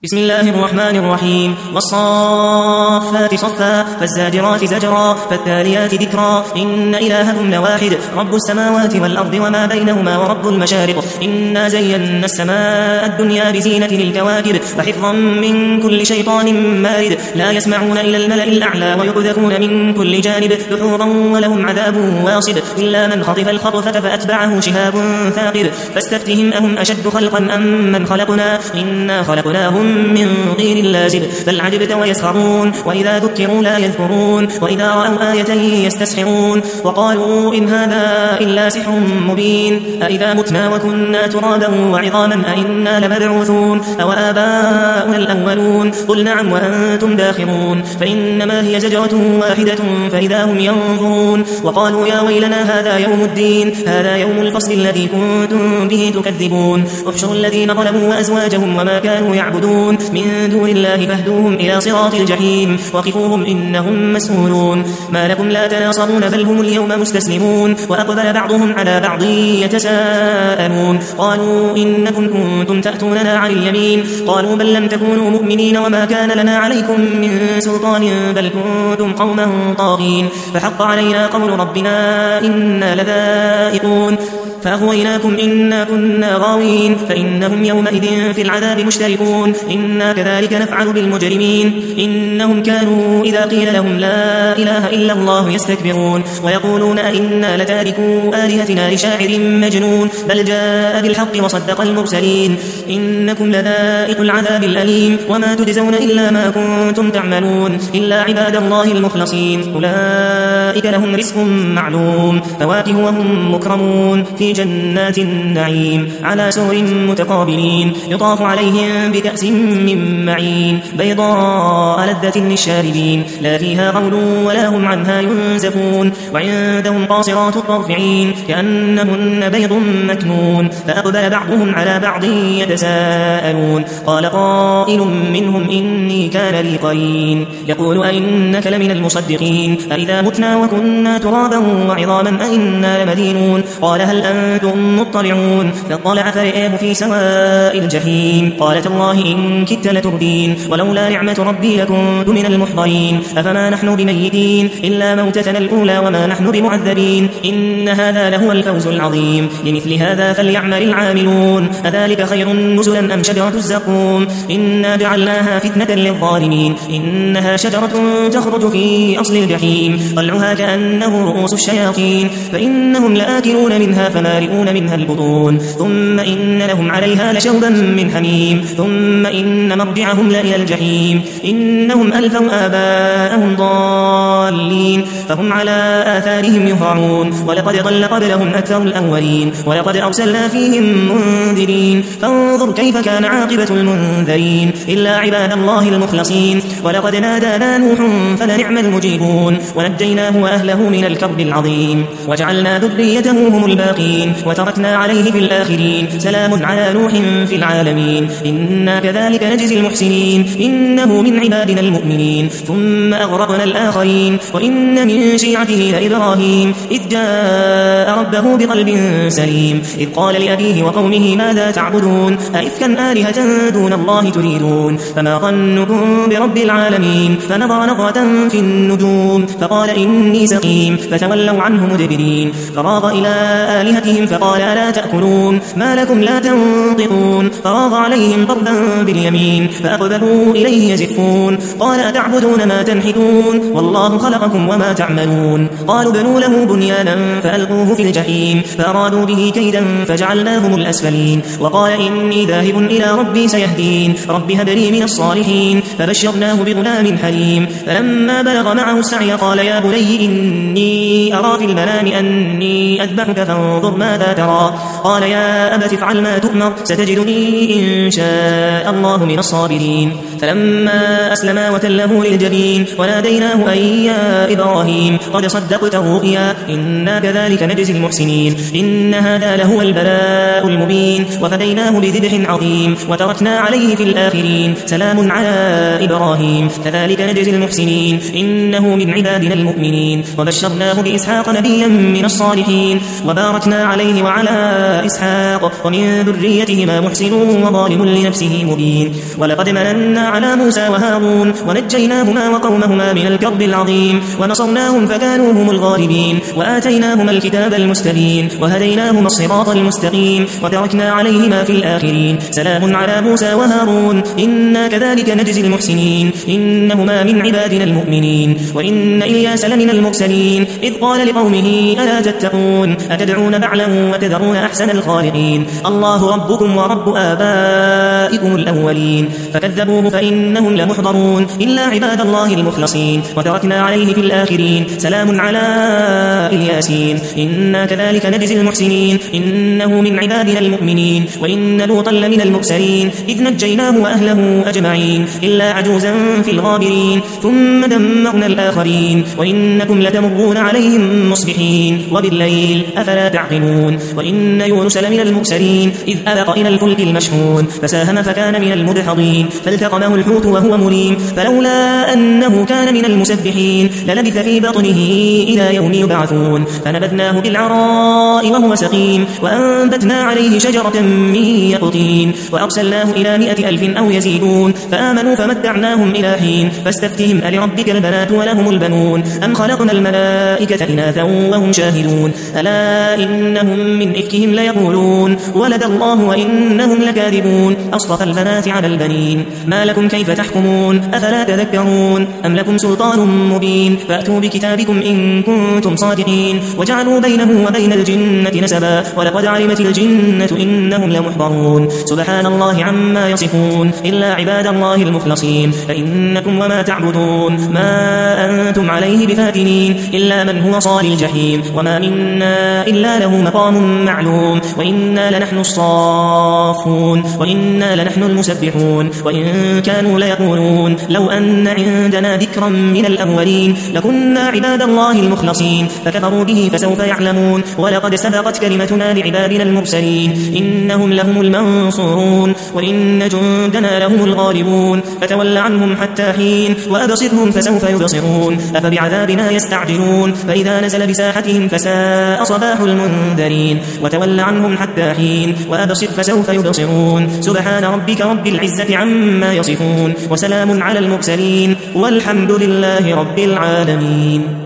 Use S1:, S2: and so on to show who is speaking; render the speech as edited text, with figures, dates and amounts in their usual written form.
S1: بسم الله الرحمن الرحيم والصافات صفا فالزاجرات زجرا فالتاليات ذكرا إن إلهكم لواحد رب السماوات والأرض وما بينهما ورب المشارق إنا زينا السماء الدنيا بزينة للكواكب وحفظا من كل شيطان مارد لا يسمعون إلى الملأ الأعلى ويقذفون من كل جانب دحورا ولهم عذاب واصب إلا من خطف الخطفة فأتبعه شهاب ثاقب فاستفتهم أهم أشد خلقا أم من خلقنا إنا خلقناهم من طين لازب بل عجبت ويسخرون وإذا ذكروا لا يذكرون وإذا رأوا آية يستسخرون وقالوا إن هذا إلا سحر مبين أإذا متنا وكنا ترابا وعظاما أإنا لمبعوثون أو آباؤنا الأولون قل نعم وأنتم داخرون فإنما هي زجرة واحدة فإذا هم ينظرون وقالوا يا ويلنا هذا يوم الدين هذا يوم الفصل الذي كنتم به تكذبون احشروا الذين ظلموا وأزواجهم وما كانوا يعبدون من دون الله فاهدوهم إلى صراط الجحيم وقفوهم إنهم مسؤولون ما لكم لا تناصرون بل هم اليوم مستسلمون وأقبل بعضهم على بعض يتساءلون قالوا إنكم كنتم تأتوننا عن اليمين قالوا بل لم تكونوا مؤمنين وما كان لنا عليكم من سلطان بل كنتم قوما طاغين فحق علينا قول ربنا إنا لذائقون فأغويناكم إنا كنا غاوين فإنهم يومئذ في العذاب مشتركون إنا كذلك نفعل بالمجرمين إنهم كانوا إذا قيل لهم لا إله إلا الله يستكبرون ويقولون أئنا لتاركوا آلهتنا لشاعر مجنون بل جاء بالحق وصدق المرسلين إنكم لذائق العذاب الأليم وما تجزون إلا ما كنتم تعملون إلا عباد الله المخلصين أولئك لهم رزق معلوم فواكه وهم مكرمون في جنات النعيم على سور متقابلين يطاف عليهم بكأس من معين بيضاء لذة للشاربين لا فيها غول ولا هم عنها ينزفون وعندهم قاصرات الطرف عين كأنهن بيض مكنون فأقبل بعضهم على بعض يتساءلون قال قائل منهم إني كان لي قرين يقول أئنك لمن المصدقين أئذا متنا وكنا ترابا وعظاما أئنا لمدينون قال هل أنتم مطلعون فاطلع فرئه في سواء الجحيم قال تالله إن كدت لتردين ولولا نعمة ربي لكنت من المحضرين أفما نحن بميتين إلا موتتنا الأولى وما نحن بمعذبين إن هذا لهو الفوز العظيم لمثل هذا فليعمل العاملون أذلك خير نزلا أم شجرة الزقوم إنا جعلناها فتنة للظالمين إنها شجرة تخرج في أصل الجحيم طلعها كأنه رؤوس الشياطين فإنهم لآكلون منها فمالئون منها البطون ثم إن لهم عليها لشوبا من حميم ثم إن مرجعهم لإلى الجحيم إنهم ألفوا آباءهم ضالين فهم على آثارهم يهرعون ولقد ضل قبلهم أكثر الأولين ولقد أرسلنا فيهم منذرين فانظر كيف كان عاقبة المنذرين إلا عباد الله المخلصين ولقد نادانا نوح فلنعم المجيبون ونجيناه وأهله من الكرب العظيم وجعلنا ذريته هم الباقين وتركنا عليه في الآخرين سلام على نوح في العالمين إنا كذلك نجزي المحسنين إنه من عبادنا المؤمنين ثم أغرقنا الآخرين وإن من شيعته لإبراهيم إذ جاء ربه بقلب سليم إذ قال لأبيه وقومه ماذا تعبدون أئفكا آلهة دون الله تريدون فما ظنكم برب العالمين فنظر نظرة في النجوم فقال إني سقيم فتولوا عنه مدبرين فراغ إلى آلهتهم فقال ألا تأكلون ما لكم لا تنطقون فراغ عليهم ضربا باليمين فأقبلوا إليه يزفون قال أتعبدون ما تنحتون والله خلقكم وما تعملون قالوا بنوا له بنيانا فألقوه في الجحيم فأرادوا به كيدا فجعلناهم الأسفلين وقال إني ذاهب إلى ربي سيهدين رب هب لي من الصالحين فبشرناه بغلام حليم فلما بلغ معه السعي قال يا بني إني أرى في المنام أني أذبحك فانظر ماذا ترى قال يا أبت افعل ما تؤمر ستجدني إن شاء الله من الصابرين فلما أسلما وتله للجبين وناديناه أن يا إبراهيم قد صدقت الرؤيا إنا كذلك نجزي المحسنين إن هذا لهو البلاء المبين وفديناه بذبح عظيم وتركنا عليه في الآخرين سلام على إبراهيم كذلك نجزي المحسنين إنه من عبادنا المؤمنين وبشرناه بإسحاق نبيا من الصالحين وباركنا عليه وعلى إسحاق ومن ذريتهما محسن وظالم لنفسه مبين ولقد مننا على موسى وهارون ونجيناهما وقومهما من الكرب العظيم ونصرناهم فكانوا هم الغالبين وآتيناهما الكتاب المستبين وهديناهما الصراط المستقيم وتركنا عليهما في الآخرين سلام على موسى وهارون إنا كذلك نجزي المحسنين إنهما من عبادنا المؤمنين وإن إلياس لمن المرسلين إذ قال لقومه ألا تتقون أتدعون بعلا وتذرون أحسن الخالقين الله ربكم ورب آبائكم الأولين فكذبوه فإنهم لمحضرون إلا عباد الله المخلصين وتركنا عليه في الآخرين سلام على الياسين إنا كذلك نجزي المحسنين إنه من عبادنا المؤمنين وإن لوطا لمن المرسلين إذ نجيناه وأهله أجمعين إلا عجوزا في الغابرين ثم دمرنا الآخرين وإنكم لتمرون عليهم مصبحين وبالليل أفلا تعقلون وإن يونس لمن المرسلين إذ أبق إلى الفلك المشحون فساهم فكان من المدحضين فالتقمه الحوت وهو مليم فلولا أنه كان من المسبحين للبث في بطنه إلى يوم يبعثون فنبذناه بالعراء وهو سقيم وأنبتنا عليه شجرة من يقطين وأرسلناه إلى 100,000 أو يزيدون فآمنوا فمتعناهم إلى حين فاستفتهم ألربك البنات ولهم البنون أم خلقنا الملائكة إناثا وهم شاهدون ألا إنهم من إفكهم ليقولون ولد الله وإنهم لكاذبون أصطفى البنات على البنين ما لكم كيف تحكمون أفلا تذكرون أم لكم سلطان مبين فأتوا بكتابكم إن كنتم صادقين وجعلوا بينه وبين الجنة نسبا ولقد علمت الجنة إنهم لمحضرون سبحان الله عما يصفون إلا عباد الله المخلصين فإنكم وما تعبدون ما أنتم عليه بفاتنين إلا من هو صال الجحيم وما منا إلا له مقام معلوم وإنا لنحن الصافون وإنا لنحن المسبحون وإن كانوا ليقولون لو أن عندنا ذكرا من الأولين لكنا عباد الله المخلصين فكفروا به فسوف يعلمون ولقد سبقت كلمتنا لعبادنا المرسلين إنهم لهم المنصورون وإن جندنا لهم الغالبون فتول عنهم حتى حين وأبصرهم فسوف يبصرون أفبعذابنا يستعجلون فإذا نزل بساحتهم فساء صباح المنذرين وتول عنهم حتى حين وأبصر فسوف يبصرون سبحان ربك رب العزة عما يصفون وسلام على المرسلين والحمد لله رب العالمين.